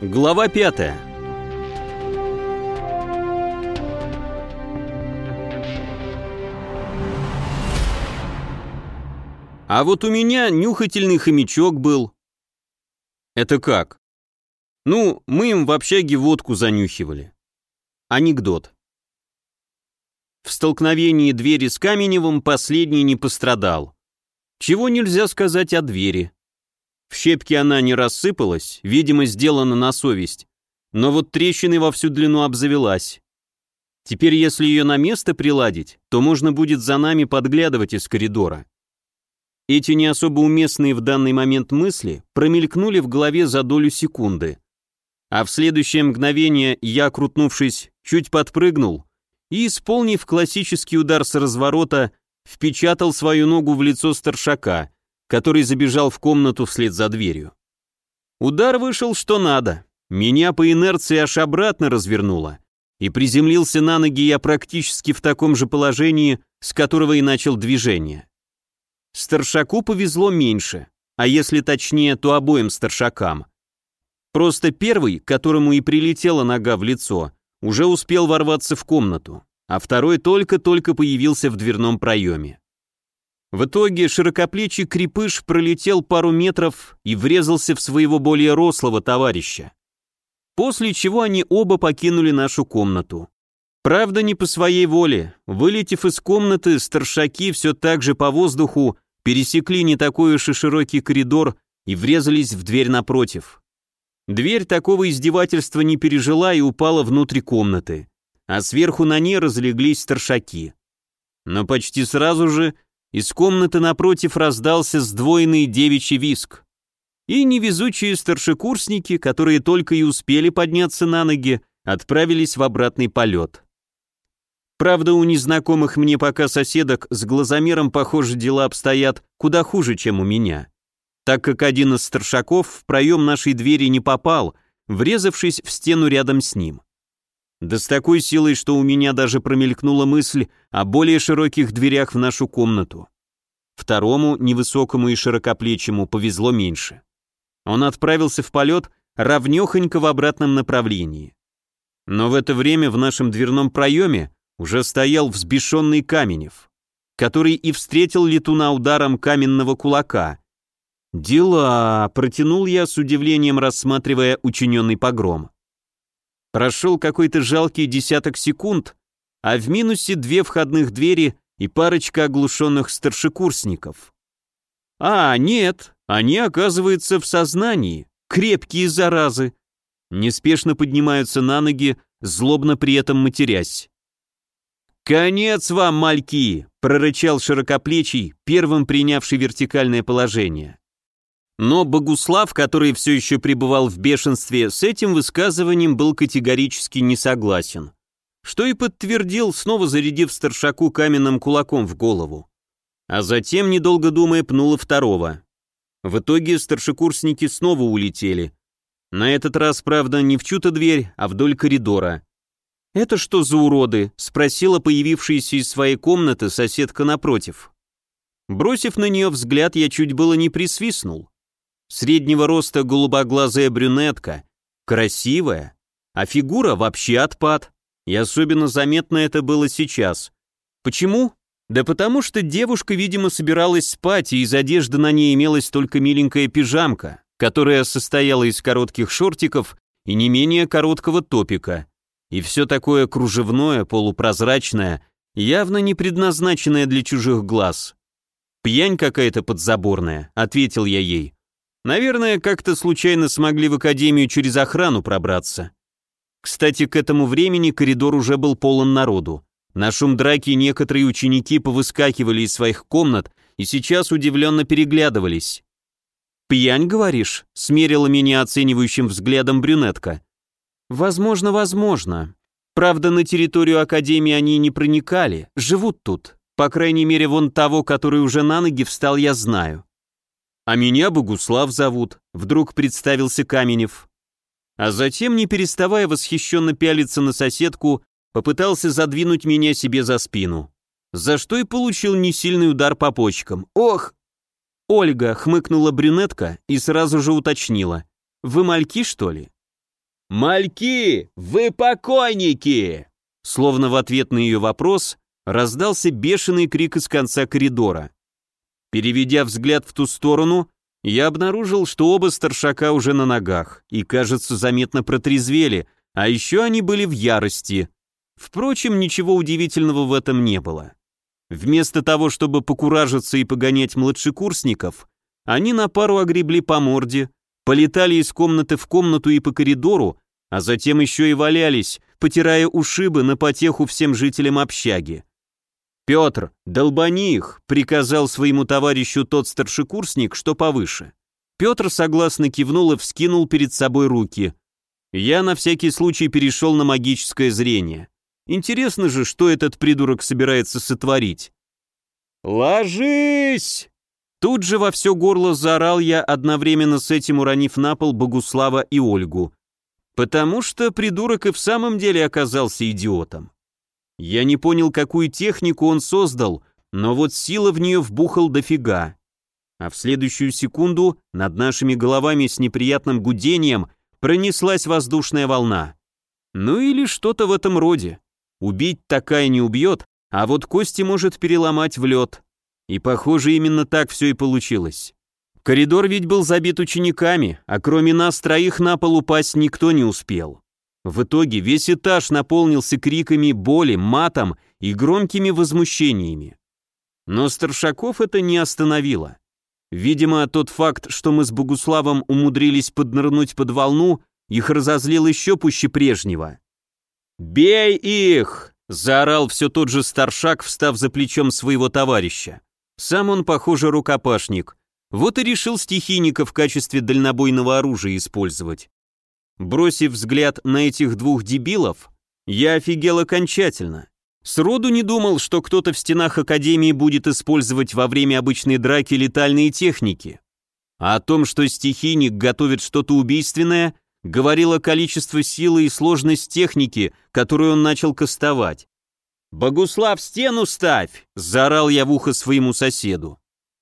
Глава 5. А вот у меня нюхательный хомячок был. Это как? Ну, мы им в общаге водку занюхивали. Анекдот. В столкновении двери с Каменевым последний не пострадал. Чего нельзя сказать о двери. В щепки она не рассыпалась, видимо, сделана на совесть, но вот трещиной во всю длину обзавелась. Теперь, если ее на место приладить, то можно будет за нами подглядывать из коридора. Эти не особо уместные в данный момент мысли промелькнули в голове за долю секунды. А в следующее мгновение я, крутнувшись, чуть подпрыгнул и, исполнив классический удар с разворота, впечатал свою ногу в лицо старшака, который забежал в комнату вслед за дверью. Удар вышел что надо. Меня по инерции аж обратно развернуло, и приземлился на ноги я практически в таком же положении, с которого и начал движение. Старшаку повезло меньше, а если точнее, то обоим старшакам. Просто первый, которому и прилетела нога в лицо, уже успел ворваться в комнату, а второй только-только появился в дверном проеме. В итоге широкоплечий крепыш пролетел пару метров и врезался в своего более рослого товарища. После чего они оба покинули нашу комнату. Правда, не по своей воле. Вылетев из комнаты, старшаки все так же по воздуху пересекли не такой уж и широкий коридор и врезались в дверь напротив. Дверь такого издевательства не пережила и упала внутрь комнаты, а сверху на ней разлеглись старшаки. Но почти сразу же из комнаты напротив раздался сдвоенный девичий визг. И невезучие старшекурсники, которые только и успели подняться на ноги, отправились в обратный полет. Правда, у незнакомых мне пока соседок с глазомером, похоже, дела обстоят куда хуже, чем у меня, так как один из старшаков в проем нашей двери не попал, врезавшись в стену рядом с ним. Да с такой силой, что у меня даже промелькнула мысль о более широких дверях в нашу комнату. Второму, невысокому и широкоплечему, повезло меньше. Он отправился в полет равнёхонько в обратном направлении. Но в это время в нашем дверном проеме уже стоял взбешенный Каменев, который и встретил летуна ударом каменного кулака. «Дела!» — протянул я с удивлением, рассматривая учиненный погром. Прошел какой-то жалкий десяток секунд, а в минусе 2 входных двери и парочка оглушенных старшекурсников. А, нет, они, оказывается, в сознании, крепкие заразы. Неспешно поднимаются на ноги, злобно при этом матерясь. «Конец вам, мальки!» — прорычал широкоплечий, первым принявший вертикальное положение. Но Богуслав, который все еще пребывал в бешенстве, с этим высказыванием был категорически не согласен, что и подтвердил, снова зарядив старшаку каменным кулаком в голову. А затем, недолго думая, пнула второго. В итоге старшекурсники снова улетели. На этот раз, правда, не в чью-то дверь, а вдоль коридора. «Это что за уроды?» — спросила появившаяся из своей комнаты соседка напротив. Бросив на нее взгляд, я чуть было не присвистнул. Среднего роста голубоглазая брюнетка, красивая, а фигура вообще отпад. И особенно заметно это было сейчас. Почему? Да потому что девушка, видимо, собиралась спать, и из одежды на ней имелась только миленькая пижамка, которая состояла из коротких шортиков и не менее короткого топика. И все такое кружевное, полупрозрачное, явно не предназначенное для чужих глаз. «Пьянь какая-то подзаборная», — ответил я ей. «Наверное, как-то случайно смогли в академию через охрану пробраться». Кстати, к этому времени коридор уже был полон народу. На шум драки некоторые ученики повыскакивали из своих комнат и сейчас удивленно переглядывались. «Пьянь, говоришь?» — смерила меня оценивающим взглядом брюнетка. «Возможно, возможно. Правда, на территорию академии они не проникали, живут тут. По крайней мере, вон того, который уже на ноги встал, я знаю». «А меня Богуслав зовут», — вдруг представился Каменев. А затем, не переставая восхищенно пялиться на соседку, попытался задвинуть меня себе за спину, за что и получил несильный удар по почкам. «Ох!» «Ольга», — хмыкнула брюнетка и сразу же уточнила. «Вы мальки, что ли?» «Мальки, вы покойники!» Словно в ответ на ее вопрос раздался бешеный крик из конца коридора. Переведя взгляд в ту сторону, я обнаружил, что оба старшака уже на ногах и, кажется, заметно протрезвели, а еще они были в ярости. Впрочем, ничего удивительного в этом не было. Вместо того, чтобы покуражиться и погонять младшекурсников, они на пару огребли по морде, полетали из комнаты в комнату и по коридору, а затем еще и валялись, потирая ушибы на потеху всем жителям общаги. «Петр, долбани их!» — приказал своему товарищу тот старшекурсник, что повыше. Петр согласно кивнул и вскинул перед собой руки. Я на всякий случай перешел на магическое зрение. Интересно же, что этот придурок собирается сотворить. «Ложись!» Тут же во все горло заорал я, одновременно с этим уронив на пол Богуслава и Ольгу. Потому что придурок и в самом деле оказался идиотом. Я не понял, какую технику он создал, но вот сила в нее вбухал дофига. А в следующую секунду над нашими головами с неприятным гудением пронеслась воздушная волна. Ну или что-то в этом роде. Убить такая не убьет, а вот кости может переломать в лед. И похоже, именно так все и получилось. Коридор ведь был забит учениками, а кроме нас троих на пол упасть никто не успел. В итоге весь этаж наполнился криками боли, матом и громкими возмущениями. Но старшаков это не остановило. Видимо, тот факт, что мы с Богуславом умудрились поднырнуть под волну, их разозлил еще пуще прежнего. «Бей их!» — заорал все тот же старшак, встав за плечом своего товарища. Сам он, похоже, рукопашник. Вот и решил стихийника в качестве дальнобойного оружия использовать. Бросив взгляд на этих двух дебилов, я офигел окончательно. Сроду не думал, что кто-то в стенах Академии будет использовать во время обычной драки летальные техники. А о том, что стихийник готовит что-то убийственное, говорило количество силы и сложность техники, которую он начал кастовать. «Богуслав, стену ставь!» – заорал я в ухо своему соседу.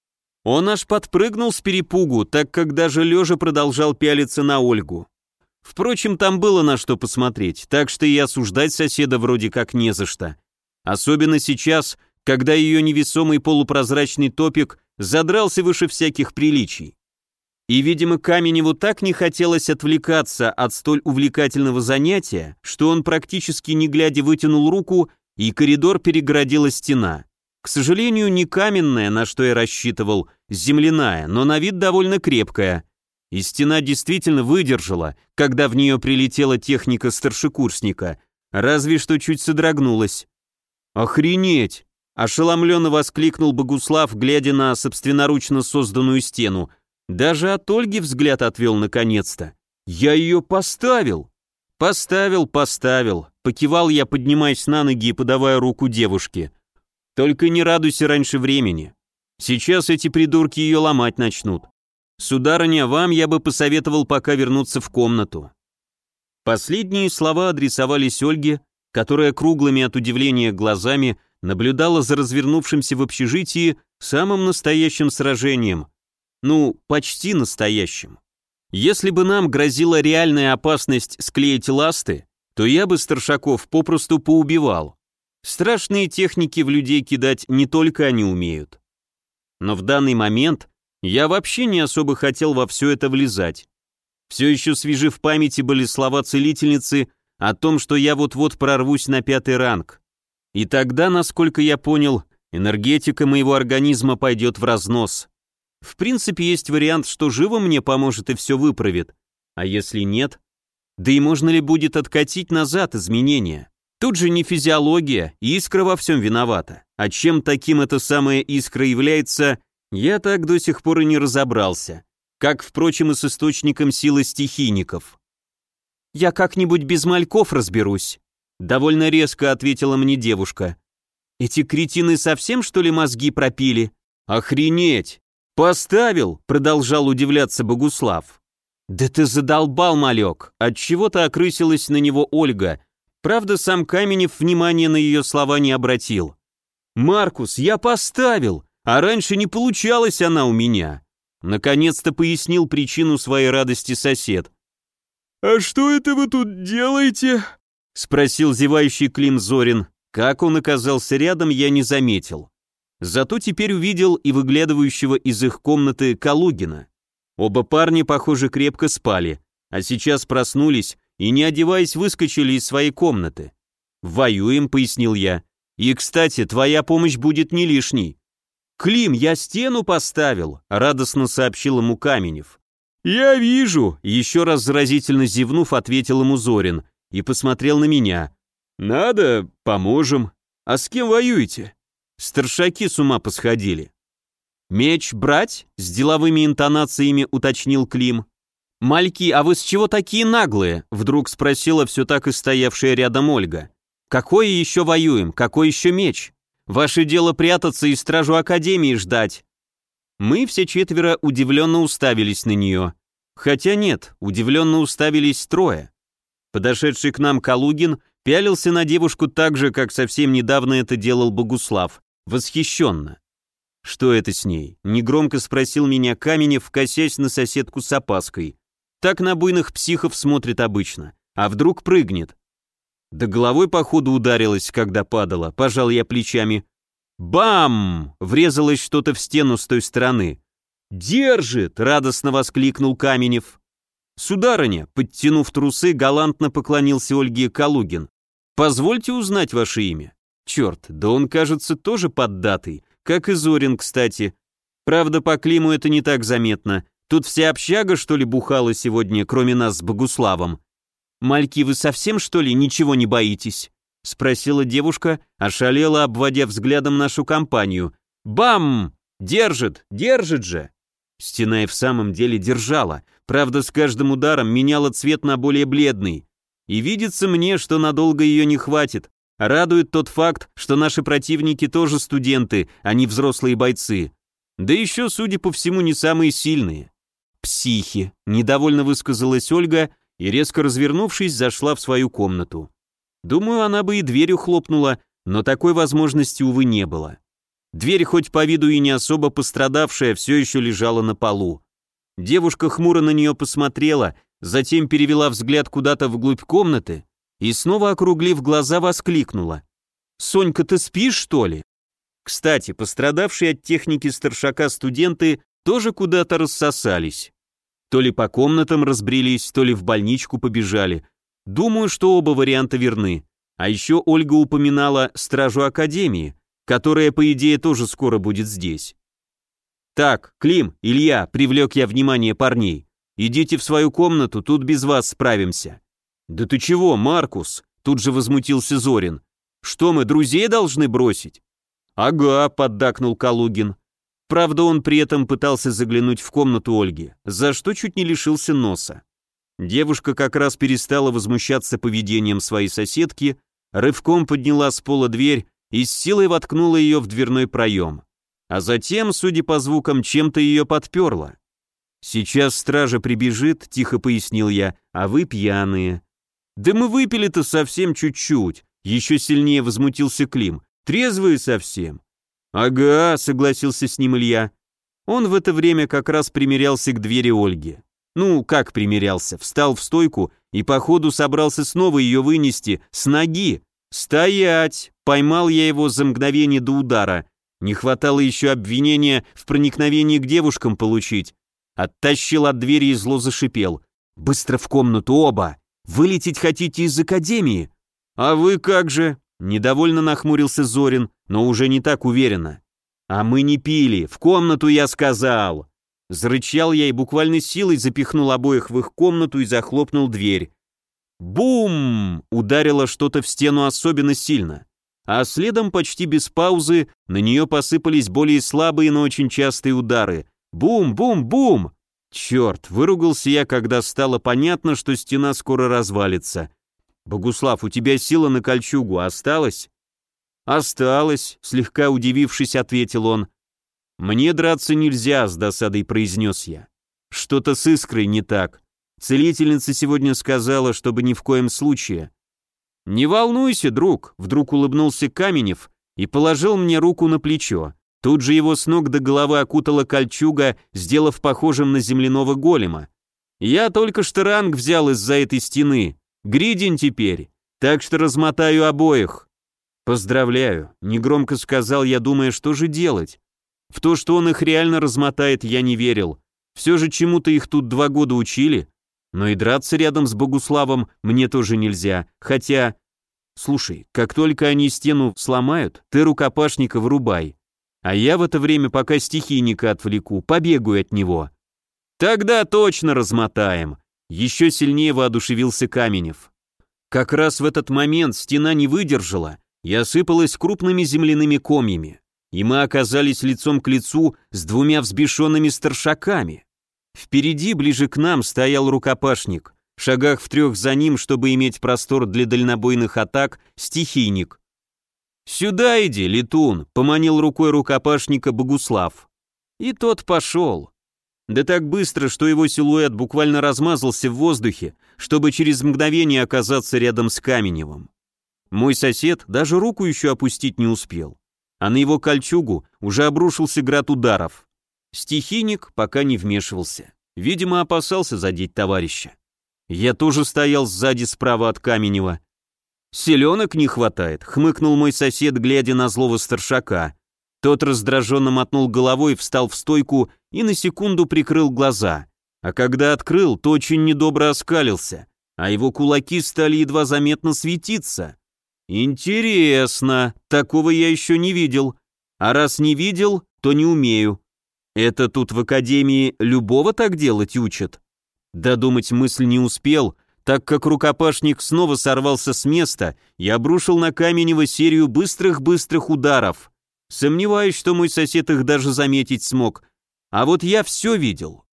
Он аж подпрыгнул с перепугу, так как даже лежа продолжал пялиться на Ольгу. Впрочем, там было на что посмотреть, так что и осуждать соседа вроде как не за что. Особенно сейчас, когда ее невесомый полупрозрачный топик задрался выше всяких приличий. И, видимо, Каменеву так не хотелось отвлекаться от столь увлекательного занятия, что он практически не глядя вытянул руку, и коридор перегородила стена. К сожалению, не каменная, на что я рассчитывал, земляная, но на вид довольно крепкая. И стена действительно выдержала, когда в нее прилетела техника старшекурсника, разве что чуть содрогнулась. «Охренеть!» – ошеломленно воскликнул Богуслав, глядя на собственноручно созданную стену. Даже от Ольги взгляд отвел наконец-то. «Я ее поставил!» «Поставил», – покивал я, поднимаясь на ноги и подавая руку девушке. «Только не радуйся раньше времени. Сейчас эти придурки ее ломать начнут. Сударыня, вам я бы посоветовал пока вернуться в комнату». Последние слова адресовались Ольге, которая круглыми от удивления глазами наблюдала за развернувшимся в общежитии самым настоящим сражением. Ну, почти настоящим. Если бы нам грозила реальная опасность склеить ласты, то я бы старшаков попросту поубивал. Страшные техники в людей кидать не только они умеют. Но в данный момент я вообще не особо хотел во все это влезать. Все еще свежи в памяти были слова целительницы о том, что я вот-вот прорвусь на 5-й ранг. И тогда, насколько я понял, энергетика моего организма пойдет в разнос. В принципе, есть вариант, что живо мне поможет и все выправит. А если нет? Да и можно ли будет откатить назад изменения? Тут же не физиология, искра во всем виновата. А чем таким эта самая искра является, я так до сих пор и не разобрался. Как, впрочем, и с источником силы стихийников. «Я как-нибудь без мальков разберусь», — довольно резко ответила мне девушка. «Эти кретины совсем, что ли, мозги пропили?» «Охренеть! Поставил!» — продолжал удивляться Богуслав. «Да ты задолбал, малек!» — отчего-то окрысилась на него Ольга. Правда, сам Каменев внимания на ее слова не обратил. «Маркус, я поставил, а раньше не получалась она у меня!» Наконец-то пояснил причину своей радости сосед. «А что это вы тут делаете?» — спросил зевающий Клим Зорин. Как он оказался рядом, я не заметил. Зато теперь увидел и выглядывающего из их комнаты Калугина. Оба парня, похоже, крепко спали, а сейчас проснулись и, не одеваясь, выскочили из своей комнаты. «Воюем», — пояснил я. «И, кстати, твоя помощь будет не лишней». «Клим, я стену поставил», — радостно сообщил ему Каменев. «Я вижу», — еще раз заразительно зевнув, ответил ему Зорин и посмотрел на меня. «Надо, поможем. А с кем воюете?» Старшаки с ума посходили. «Меч брать?» — с деловыми интонациями уточнил Клим. «Мальки, а вы с чего такие наглые?» — вдруг спросила все так и стоявшая рядом Ольга. «Какое еще воюем? Какой еще меч? Ваше дело прятаться и стражу Академии ждать». Мы все четверо удивленно уставились на нее. Хотя нет, удивленно уставились трое. Подошедший к нам Калугин пялился на девушку так же, как совсем недавно это делал Богуслав, восхищенно. «Что это с ней?» — негромко спросил меня Каменев, косясь на соседку с опаской. Так на буйных психов смотрит обычно. А вдруг прыгнет? Да головой, походу, ударилась, когда падала, пожал я плечами. Бам! Врезалось что-то в стену с той стороны. «Держит!» — радостно воскликнул Каменев. «Сударыня», — подтянув трусы, галантно поклонился Ольге Калугин. «Позвольте узнать ваше имя». Черт, да он, кажется, тоже поддатый, как и Зорин, кстати. Правда, по Климу это не так заметно. Тут вся общага, что ли, бухала сегодня, кроме нас с Богуславом. «Мальки, вы совсем, что ли, ничего не боитесь?» — спросила девушка, ошалела, обводя взглядом нашу компанию. «Бам! Держит, держит же!» Стена и в самом деле держала, правда, с каждым ударом меняла цвет на более бледный. И видится мне, что надолго ее не хватит. Радует тот факт, что наши противники тоже студенты, а не взрослые бойцы. Да еще, судя по всему, не самые сильные. «Психи», — недовольно высказалась Ольга и, резко развернувшись, зашла в свою комнату. Думаю, она бы и дверью хлопнула, но такой возможности, увы, не было. Дверь, хоть по виду и не особо пострадавшая, все еще лежала на полу. Девушка хмуро на нее посмотрела, затем перевела взгляд куда-то вглубь комнаты и, снова округлив глаза, воскликнула. «Сонька, ты спишь, что ли?» Кстати, пострадавшие от техники старшака студенты тоже куда-то рассосались. То ли по комнатам разбрелись, то ли в больничку побежали. Думаю, что оба варианта верны. А еще Ольга упоминала стражу Академии, которая, по идее, тоже скоро будет здесь. «Так, Клим, Илья», — привлек я внимание парней, «идите в свою комнату, тут без вас справимся». «Да ты чего, Маркус?» — тут же возмутился Зорин. «Что мы, друзей должны бросить?» «Ага», — поддакнул Калугин. Правда, он при этом пытался заглянуть в комнату Ольги, за что чуть не лишился носа. Девушка как раз перестала возмущаться поведением своей соседки, рывком подняла с пола дверь и с силой воткнула ее в дверной проем. А затем, судя по звукам, чем-то ее подперла. «Сейчас стража прибежит», — тихо пояснил я, — «а вы пьяные». «Да мы выпили-то совсем чуть-чуть», — еще сильнее возмутился Клим. «Трезвые совсем». «Ага», — согласился с ним Илья. Он в это время как раз примерялся к двери Ольги. Ну, как примерялся, встал в стойку и по ходу собрался снова ее вынести с ноги. «Стоять!» — поймал я его за мгновение до удара. Не хватало еще обвинения в проникновении к девушкам получить. Оттащил от двери и зло зашипел. «Быстро в комнату оба! Вылететь хотите из академии?» «А вы как же?» — недовольно нахмурился Зорин, но уже не так уверенно. «А мы не пили, в комнату я сказал!» Зарычал я и буквально силой запихнул обоих в их комнату и захлопнул дверь. Бум! Ударило что-то в стену особенно сильно. А следом, почти без паузы, на нее посыпались более слабые, но очень частые удары. Бум-бум-бум! Черт, выругался я, когда стало понятно, что стена скоро развалится. «Богуслав, у тебя сила на кольчугу осталась?» «Осталось», — слегка удивившись, ответил он. «Мне драться нельзя», — с досадой произнес я. «Что-то с искрой не так. Целительница сегодня сказала, чтобы ни в коем случае». «Не волнуйся, друг», — вдруг улыбнулся Каменев и положил мне руку на плечо. Тут же его с ног до головы окутала кольчуга, сделав похожим на земляного голема. Я только что ранг взял из-за этой стены. Гридень теперь, так что размотаю обоих». «Поздравляю», — негромко сказал я, думая, что же делать. В то, что он их реально размотает, я не верил. Все же чему-то их тут 2 года учили. Но и драться рядом с Богуславом мне тоже нельзя, хотя... Слушай, как только они стену сломают, ты рукопашника вырубай. А я в это время, пока стихийника отвлеку, побегаю от него. Тогда точно размотаем. Еще сильнее воодушевился Каменев. Как раз в этот момент стена не выдержала и осыпалась крупными земляными комьями, и мы оказались лицом к лицу с 2 взбешенными старшаками. Впереди, ближе к нам, стоял рукопашник, в шагах в 3 за ним, чтобы иметь простор для дальнобойных атак, стихийник. «Сюда иди, летун», — поманил рукой рукопашника Богуслав. И тот пошел. Да так быстро, что его силуэт буквально размазался в воздухе, чтобы через мгновение оказаться рядом с Каменевым. Мой сосед даже руку еще опустить не успел, а на его кольчугу уже обрушился град ударов. Стихийник пока не вмешивался, видимо, опасался задеть товарища. Я тоже стоял сзади справа от Каменева. «Селенок не хватает», — хмыкнул мой сосед, глядя на злого старшака. Тот раздраженно мотнул головой, встал в стойку и на секунду прикрыл глаза. А когда открыл, то очень недобро оскалился, а его кулаки стали едва заметно светиться. «Интересно, такого я еще не видел. А раз не видел, то не умею. Это тут в академии любого так делать учат?» Додумать мысль не успел, так как рукопашник снова сорвался с места и обрушил на Каменева серию быстрых-быстрых ударов. Сомневаюсь, что мой сосед их даже заметить смог. А вот я все видел.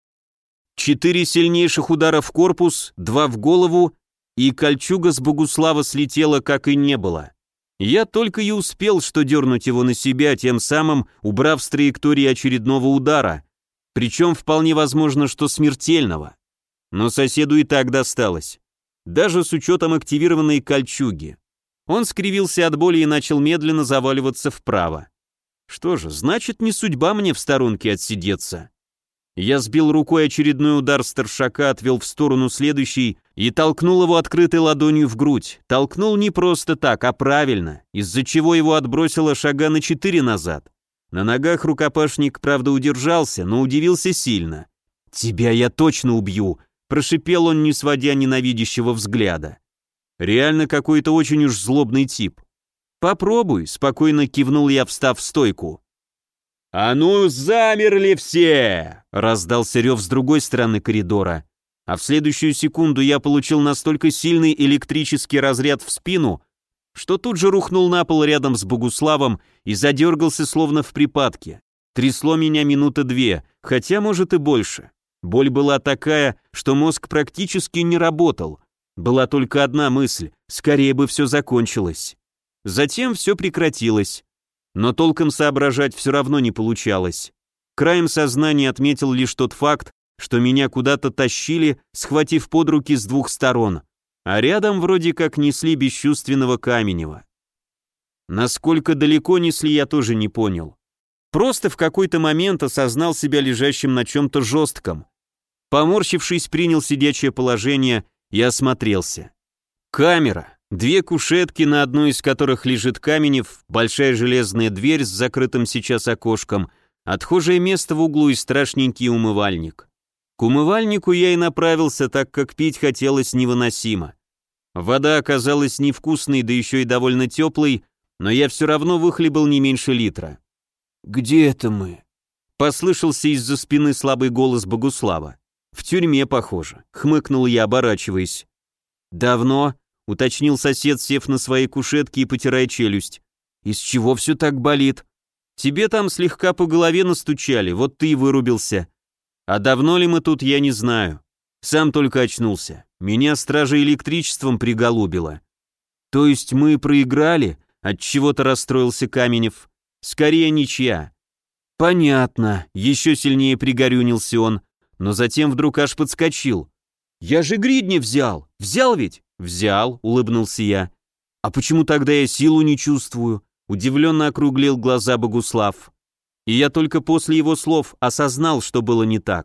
4 сильнейших удара в корпус, 2 в голову, и кольчуга с Богуслава слетела, как и не было. Я только и успел, что дернуть его на себя, тем самым убрав с траектории очередного удара, причем вполне возможно, что смертельного. Но соседу и так досталось, даже с учетом активированной кольчуги. Он скривился от боли и начал медленно заваливаться вправо. Что же, значит, не судьба мне в сторонке отсидеться. Я сбил рукой очередной удар старшака, отвел в сторону следующий и толкнул его открытой ладонью в грудь. Толкнул не просто так, а правильно, из-за чего его отбросило шага на 4 назад. На ногах рукопашник, правда, удержался, но удивился сильно. «Тебя я точно убью», — прошипел он, не сводя ненавидящего взгляда. Реально какой-то очень уж злобный тип. «Попробуй», — спокойно кивнул я, встав в стойку. «А ну, замерли все!» — раздался рев с другой стороны коридора, а в следующую секунду я получил настолько сильный электрический разряд в спину, что тут же рухнул на пол рядом с Богуславом и задергался словно в припадке. Трясло меня 2 минуты, хотя, может, и больше. Боль была такая, что мозг практически не работал. Была только одна мысль — скорее бы все закончилось. Затем все прекратилось. Но толком соображать все равно не получалось. Краем сознания отметил лишь тот факт, что меня куда-то тащили, схватив под руки с 2 сторон, а рядом вроде как несли бесчувственного Каменева. Насколько далеко несли, я тоже не понял. Просто в какой-то момент осознал себя лежащим на чем-то жестком. Поморщившись, принял сидячее положение и осмотрелся. Камера. 2 кушетки, на одной из которых лежит Каменев, большая железная дверь с закрытым сейчас окошком, отхожее место в углу и страшненький умывальник. К умывальнику я и направился, так как пить хотелось невыносимо. Вода оказалась невкусной, да еще и довольно теплой, но я все равно выхлебал не меньше литра. «Где это мы?» — послышался из-за спины слабый голос Богуслава. «В тюрьме, похоже», — хмыкнул я, оборачиваясь. «Давно?» — уточнил сосед, сев на своей кушетке и потирая челюсть. «Из чего все так болит?» «Тебе там слегка по голове настучали, вот ты и вырубился. А давно ли мы тут, я не знаю. Сам только очнулся. Меня стража электричеством приголубила». «То есть мы проиграли?» — отчего-то расстроился Каменев. «Скорее ничья». «Понятно», — еще сильнее пригорюнился он, но затем вдруг аж подскочил. «Я же гридни взял! Взял ведь?» «Взял», — улыбнулся я. «А почему тогда я силу не чувствую?» — удивленно округлил глаза Богуслав. И я только после его слов осознал, что было не так.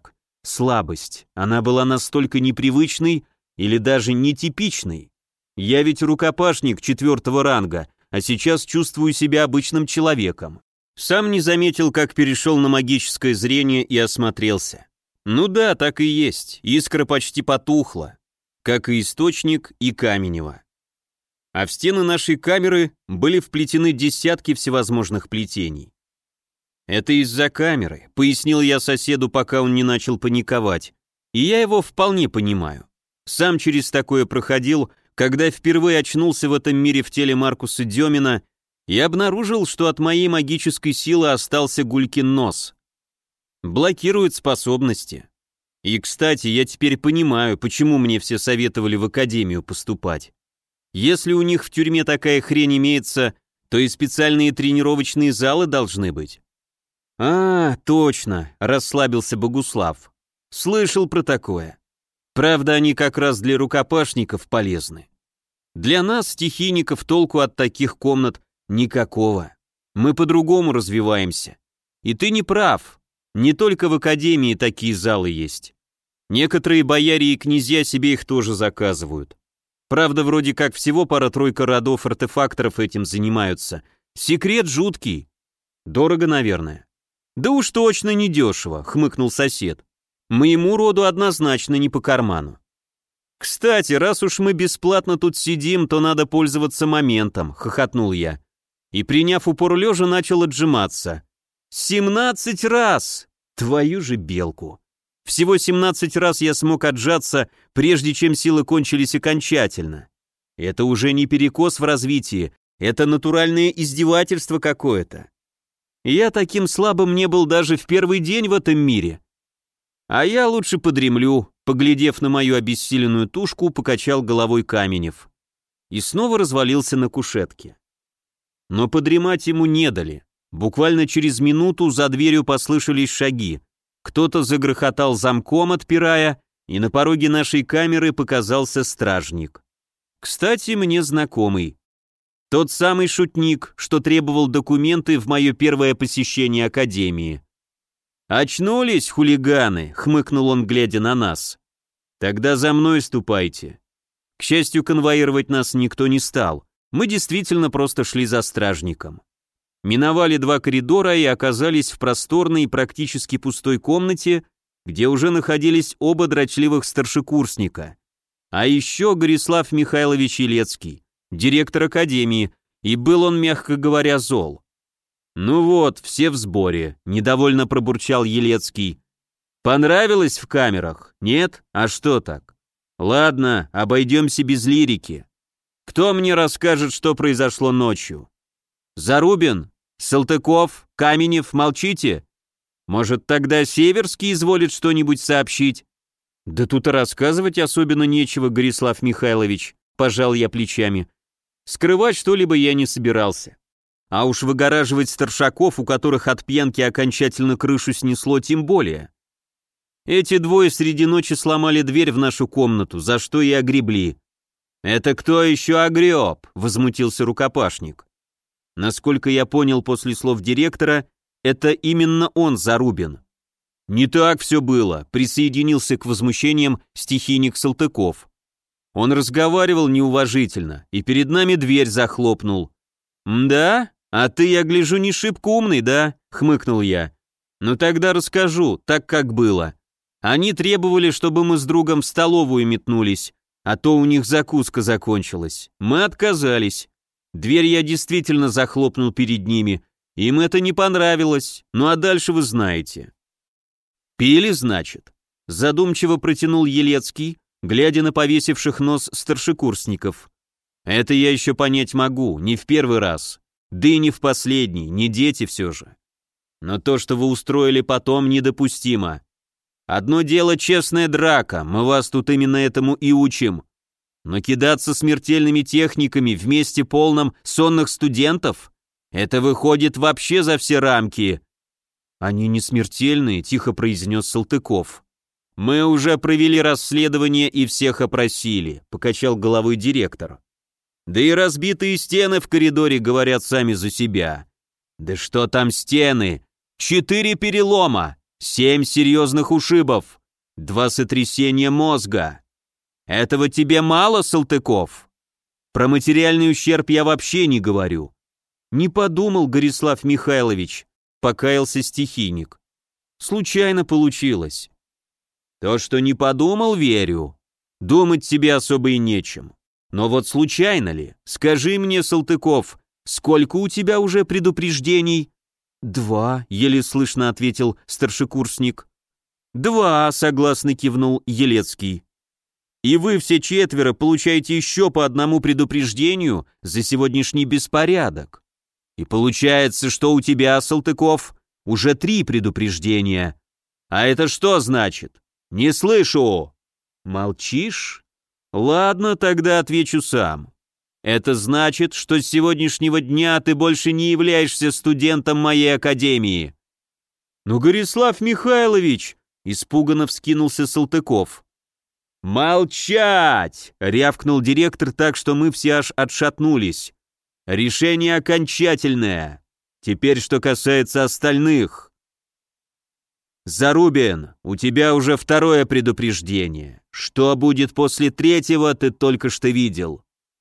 Слабость. Она была настолько непривычной или даже нетипичной. Я ведь рукопашник 4-го ранга, а сейчас чувствую себя обычным человеком. Сам не заметил, как перешел на магическое зрение и осмотрелся. Ну да, так и есть, искра почти потухла, как и источник, и Каменева. А в стены нашей камеры были вплетены десятки всевозможных плетений. «Это из-за камеры», — пояснил я соседу, пока он не начал паниковать. И я его вполне понимаю. Сам через такое проходил, когда впервые очнулся в этом мире в теле Маркуса Демина и обнаружил, что от моей магической силы остался Гулькин нос. Блокирует способности. И, кстати, я теперь понимаю, почему мне все советовали в академию поступать. Если у них в тюрьме такая хрень имеется, то и специальные тренировочные залы должны быть. «А, точно», — расслабился Богуслав. «Слышал про такое. Правда, они как раз для рукопашников полезны. Для нас, стихийников, толку от таких комнат никакого. Мы по-другому развиваемся. И ты не прав. Не только в академии такие залы есть. Некоторые бояре и князья себе их тоже заказывают. Правда, вроде как всего пара-тройка родов-артефакторов этим занимаются. Секрет жуткий. Дорого, наверное». «Да уж точно не дешево», — хмыкнул сосед. «Моему роду однозначно не по карману». «Кстати, раз уж мы бесплатно тут сидим, то надо пользоваться моментом», — хохотнул я. И, приняв упор лежа, начал отжиматься. 17 раз! Твою же белку! Всего 17 раз я смог отжаться, прежде чем силы кончились окончательно. Это уже не перекос в развитии, это натуральное издевательство какое-то. Я таким слабым не был даже в первый день в этом мире. А я лучше подремлю, поглядев на мою обессиленную тушку, покачал головой Каменев. И снова развалился на кушетке. Но подремать ему не дали. Буквально через минуту за дверью послышались шаги. Кто-то загрохотал замком, отпирая, и на пороге нашей камеры показался стражник. Кстати, мне знакомый. Тот самый шутник, что требовал документы в мое первое посещение академии. «Очнулись, хулиганы!» — хмыкнул он, глядя на нас. «Тогда за мной ступайте». К счастью, конвоировать нас никто не стал. Мы действительно просто шли за стражником. Миновали 2 коридора и оказались в просторной, практически пустой комнате, где уже находились оба дрочливых старшекурсника. А еще Горислав Михайлович Елецкий, директор академии, и был он, мягко говоря, зол. «Ну вот, все в сборе», — недовольно пробурчал Елецкий. «Понравилось в камерах? Нет? А что так? Ладно, обойдемся без лирики. Кто мне расскажет, что произошло ночью? Зарубин? Салтыков? Каменев? Молчите? Может, тогда Северский изволит что-нибудь сообщить?» «Да тут и рассказывать особенно нечего, Горислав Михайлович», — пожал я плечами. Скрывать что-либо я не собирался. А уж выгораживать старшаков, у которых от пьянки окончательно крышу снесло, тем более. Эти двое среди ночи сломали дверь в нашу комнату, за что и огребли. «Это кто еще огреб?» — возмутился рукопашник. Насколько я понял после слов директора, это именно он, Зарубин. «Не так все было», — присоединился к возмущениям стихийник Салтыков. Он разговаривал неуважительно, и перед нами дверь захлопнул. «Да? А ты, я гляжу, не шибко умный, да?» — хмыкнул я. «Ну тогда расскажу, так как было. Они требовали, чтобы мы с другом в столовую метнулись, а то у них закуска закончилась. Мы отказались. Дверь я действительно захлопнул перед ними, им это не понравилось, ну а дальше вы знаете». «Пили, значит?» — задумчиво протянул Елецкий, глядя на повесивших нос старшекурсников. «Это я еще понять могу, не в первый раз. Да и не в последний, не дети все же. Но то, что вы устроили потом, недопустимо. Одно дело честная драка, мы вас тут именно этому и учим. Но кидаться смертельными техниками в месте полном сонных студентов, это выходит вообще за все рамки». «Они не смертельные», — тихо произнес Салтыков. «Мы уже провели расследование и всех опросили», — покачал головой директор. «Да и разбитые стены в коридоре говорят сами за себя. Да что там стены? 4 перелома, 7 серьезных ушибов, 2 сотрясения мозга. Этого тебе мало, Салтыков? Про материальный ущерб я вообще не говорю. Не подумал, Горислав Михайлович, покаялся стихийник. Случайно получилось. То, что не подумал, верю. Думать тебе особо и нечем. Но вот случайно ли? Скажи мне, Салтыков, сколько у тебя уже предупреждений? 2, еле слышно ответил старшекурсник. 2, согласно кивнул Елецкий. И вы все 4 получаете еще по 1 предупреждению за сегодняшний беспорядок. И получается, что у тебя, Салтыков, уже 3 предупреждения. А это что значит? Не слышу. Молчишь? Ладно, тогда отвечу сам. Это значит, что с сегодняшнего дня ты больше не являешься студентом моей академии. Ну, Горислав Михайлович, испуганно вскинулся Салтыков. «Молчать!» — рявкнул директор так, что мы все аж отшатнулись. «Решение окончательное. Теперь, что касается остальных. Зарубин, у тебя уже 2 предупреждение. Что будет после 3-го, ты только что видел.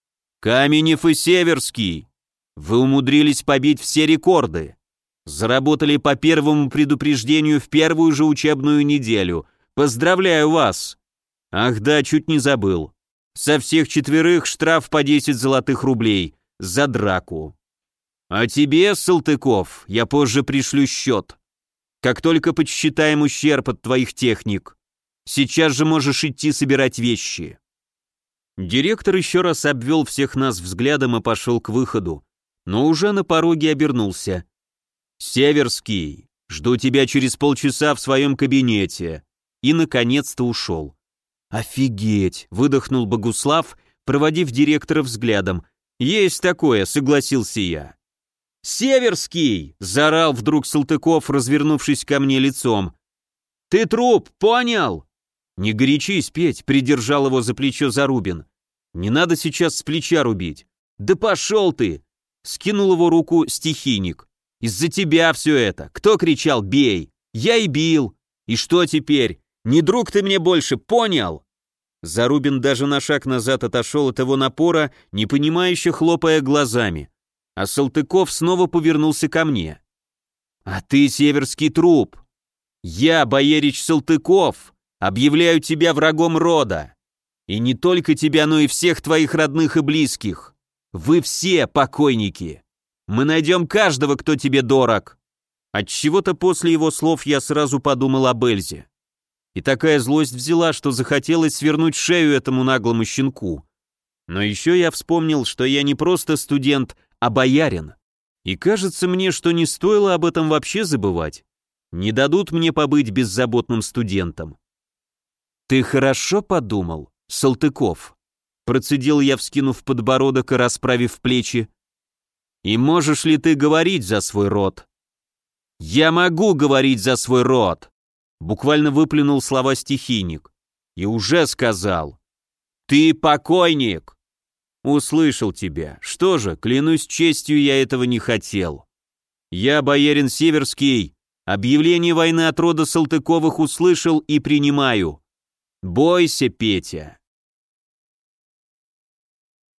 Каменев и Северский, вы умудрились побить все рекорды. Заработали по 1-му предупреждению в первую же учебную неделю. Поздравляю вас. Ах да, чуть не забыл. Со всех 4 штраф по 10 золотых рублей за драку. А тебе, Салтыков, я позже пришлю счет. Как только подсчитаем ущерб от твоих техник. Сейчас же можешь идти собирать вещи». Директор еще раз обвел всех нас взглядом и пошел к выходу, но уже на пороге обернулся. «Северский, жду тебя через полчаса в своем кабинете». И, наконец-то, ушел. «Офигеть!» — выдохнул Богуслав, проводив директора взглядом. «Есть такое», — согласился я. «Северский!» — заорал вдруг Салтыков, развернувшись ко мне лицом. «Ты труп, понял?» «Не горячись, Петь», — придержал его за плечо Зарубин. «Не надо сейчас с плеча рубить». «Да пошел ты!» — скинул его руку стихийник. «Из-за тебя все это. Кто кричал «бей»? Я и бил. И что теперь? Не друг ты мне больше, понял?» Зарубин даже на шаг назад отошел от его напора, непонимающе хлопая глазами. А Салтыков снова повернулся ко мне. «А ты, Северский труп! Я, боярич Салтыков, объявляю тебя врагом рода. И не только тебя, но и всех твоих родных и близких. Вы все покойники. Мы найдем каждого, кто тебе дорог». Отчего-то после его слов я сразу подумал об Эльзе. И такая злость взяла, что захотелось свернуть шею этому наглому щенку. Но еще я вспомнил, что я не просто студент, а боярин. И кажется мне, что не стоило об этом вообще забывать. Не дадут мне побыть беззаботным студентом. «Ты хорошо подумал, Салтыков?» Процедил я, вскинув подбородок и расправив плечи. «И можешь ли ты говорить за свой род?» «Я могу говорить за свой род!» Буквально выплюнул слова стихийник. «И уже сказал. Ты покойник!» «Услышал тебя. Что же, клянусь честью, я этого не хотел. Я, боярин Северский, объявление войны от рода Салтыковых услышал и принимаю. Бойся, Петя.